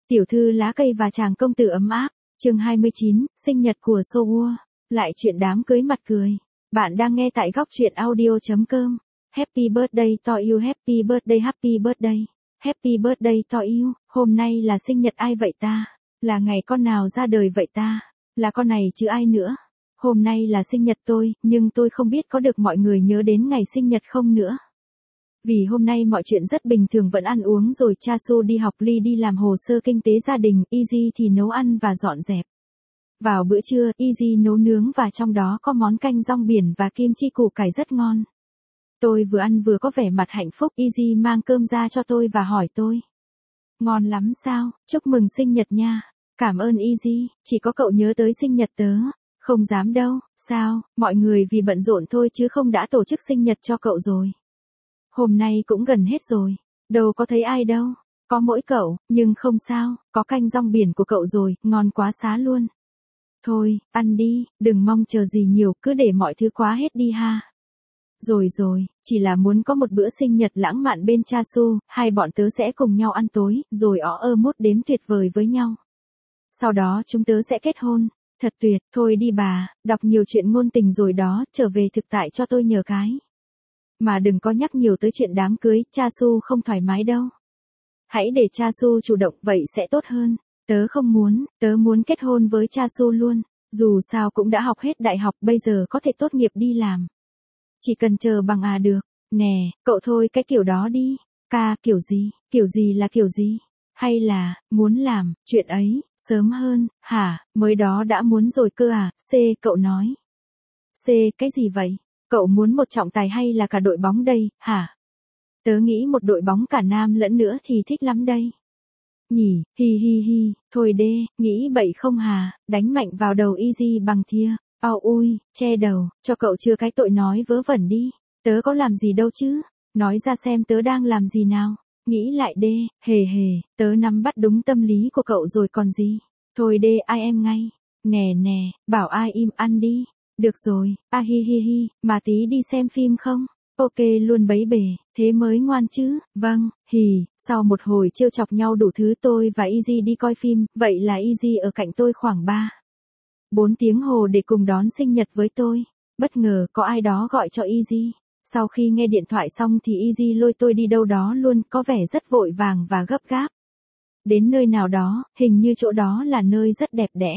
Tiểu thư lá cây và chàng công tử ấm áp, chương 29, sinh nhật của Sowool, lại chuyện đám cưới mặt cười. Bạn đang nghe tại góc truyện audio.com. Happy birthday to you, happy birthday, happy birthday to you. Hôm nay là sinh nhật ai vậy ta? Là ngày con nào ra đời vậy ta? Là con này chứ ai nữa? Hôm nay là sinh nhật tôi, nhưng tôi không biết có được mọi người nhớ đến ngày sinh nhật không nữa. Vì hôm nay mọi chuyện rất bình thường, vẫn ăn uống rồi cha Su đi học, Ly đi làm hồ sơ kinh tế gia đình, Easy thì nấu ăn và dọn dẹp. Vào bữa trưa, Easy nấu nướng và trong đó có món canh rong biển và kim chi củ cải rất ngon. Tôi vừa ăn vừa có vẻ mặt hạnh phúc, Easy mang cơm ra cho tôi và hỏi tôi. Ngon lắm sao, chúc mừng sinh nhật nha. Cảm ơn Easy, chỉ có cậu nhớ tới sinh nhật tớ. Không dám đâu, sao, mọi người vì bận rộn thôi chứ không đã tổ chức sinh nhật cho cậu rồi. Hôm nay cũng gần hết rồi, đâu có thấy ai đâu, có mỗi cậu, nhưng không sao, có canh rong biển của cậu rồi, ngon quá xá luôn. Thôi, ăn đi, đừng mong chờ gì nhiều, cứ để mọi thứ quá hết đi ha. Rồi, chỉ là muốn có một bữa sinh nhật lãng mạn bên cha Su, hai bọn tớ sẽ cùng nhau ăn tối, rồi mốt đếm tuyệt vời với nhau. Sau đó chúng tớ sẽ kết hôn, thật tuyệt, thôi đi bà, đọc nhiều chuyện ngôn tình rồi đó, trở về thực tại cho tôi nhờ cái. Mà đừng có nhắc nhiều tới chuyện đám cưới, cha Su không thoải mái đâu. Hãy để cha Su chủ động, vậy sẽ tốt hơn. Tớ không muốn, tớ muốn kết hôn với cha Su luôn. Dù sao cũng đã học hết đại học, bây giờ có thể tốt nghiệp đi làm. Chỉ cần chờ bằng được. Nè, cậu thôi cái kiểu đó đi. Ca, kiểu gì là kiểu gì? Hay là, muốn làm, chuyện ấy, sớm hơn, hả, mới đó đã muốn rồi cơ à? C, cậu nói. C, cái gì vậy? Cậu muốn một trọng tài hay là cả đội bóng đây, hả? Tớ nghĩ một đội bóng cả nam lẫn nữ thì thích lắm đây. Nhỉ, hi, thôi đê, nghĩ bậy không hà, đánh mạnh vào đầu Easy bằng thìa. Ui, che đầu, cho cậu chưa cái tội nói vớ vẩn đi. Tớ có làm gì đâu chứ, nói ra xem tớ đang làm gì nào. Nghĩ lại đê, hề, tớ nắm bắt đúng tâm lý của cậu rồi còn gì. Thôi đê, ai em ngay. Nè, bảo ai im ăn đi. Được rồi, hi, mà tí đi xem phim không? Ok luôn bấy bể, thế mới ngoan chứ, vâng, hì, sau một hồi trêu chọc nhau đủ thứ tôi và Easy đi coi phim, vậy là Easy ở cạnh tôi khoảng 4 tiếng hồ để cùng đón sinh nhật với tôi. Bất ngờ có ai đó gọi cho Easy. Sau khi nghe điện thoại xong thì Easy lôi tôi đi đâu đó luôn, có vẻ rất vội vàng và gấp gáp. Đến nơi nào đó, hình như chỗ đó là nơi rất đẹp đẽ.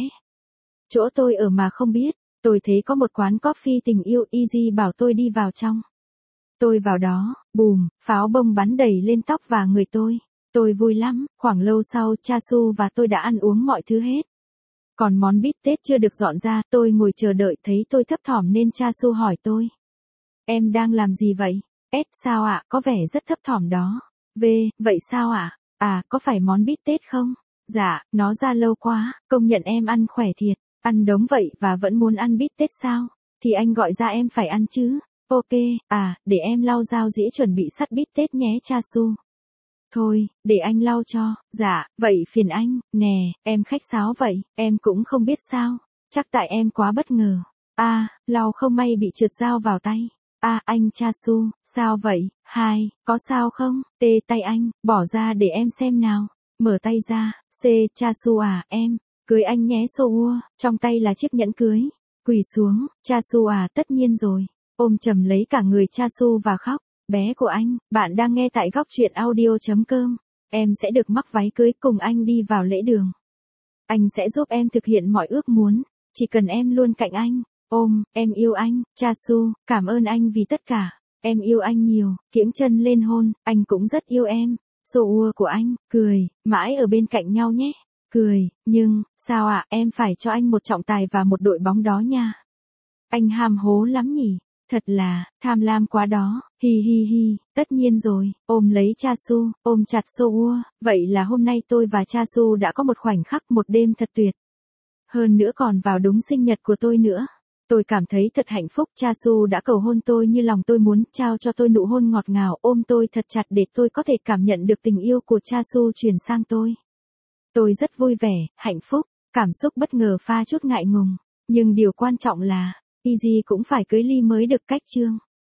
Chỗ tôi ở mà không biết. Tôi thấy có một quán coffee tình yêu, Easy bảo tôi đi vào trong. Tôi vào đó, bùm, pháo bông bắn đầy lên tóc và người tôi. Tôi vui lắm, khoảng lâu sau cha Su và tôi đã ăn uống mọi thứ hết. Còn món bít tết chưa được dọn ra, tôi ngồi chờ đợi, thấy tôi thấp thỏm nên cha Su hỏi tôi. Em đang làm gì vậy? Sao ạ, có vẻ rất thấp thỏm đó. Vậy sao ạ? Có phải món bít tết không? Dạ, nó ra lâu quá, công nhận em ăn khỏe thiệt. Ăn đống vậy và vẫn muốn ăn bít tết sao? Thì anh gọi ra em phải ăn chứ. Ok, để em lau dao dĩa chuẩn bị sắt bít tết nhé cha Su. Thôi, để anh lau cho. Dạ, vậy phiền anh. Nè, em khách sáo vậy, em cũng không biết sao. Chắc tại em quá bất ngờ. Lau không may bị trượt dao vào tay. Anh cha Su, sao vậy? Có sao không? Tay anh, bỏ ra để em xem nào. Mở tay ra. Cha Su em. Cưới anh nhé Sowool, trong tay là chiếc nhẫn cưới. Quỳ xuống, cha Su tất nhiên rồi. Ôm chầm lấy cả người cha Su và khóc. Bé của anh, bạn đang nghe tại góc truyện audio.com. Em sẽ được mắc váy cưới cùng anh đi vào lễ đường. Anh sẽ giúp em thực hiện mọi ước muốn, chỉ cần em luôn cạnh anh. Em yêu anh, cha Su, cảm ơn anh vì tất cả. Em yêu anh nhiều, kiễng chân lên hôn, anh cũng rất yêu em. Sowool của anh, cười, mãi ở bên cạnh nhau nhé. Cười, nhưng, sao em phải cho anh một trọng tài và một đội bóng đó nha. Anh ham hố lắm nhỉ, thật là, tham lam quá đó, hi, tất nhiên rồi, ôm lấy cha Su, ôm chặt Sowool, vậy là hôm nay tôi và cha Su đã có một khoảnh khắc, một đêm thật tuyệt. Hơn nữa còn vào đúng sinh nhật của tôi nữa. Tôi cảm thấy thật hạnh phúc, cha Su đã cầu hôn tôi như lòng tôi muốn, trao cho tôi nụ hôn ngọt ngào, ôm tôi thật chặt để tôi có thể cảm nhận được tình yêu của cha Su truyền sang tôi. Tôi rất vui vẻ, hạnh phúc, cảm xúc bất ngờ pha chút ngại ngùng. Nhưng điều quan trọng là, Easy cũng phải cưới Ly mới được cách chương.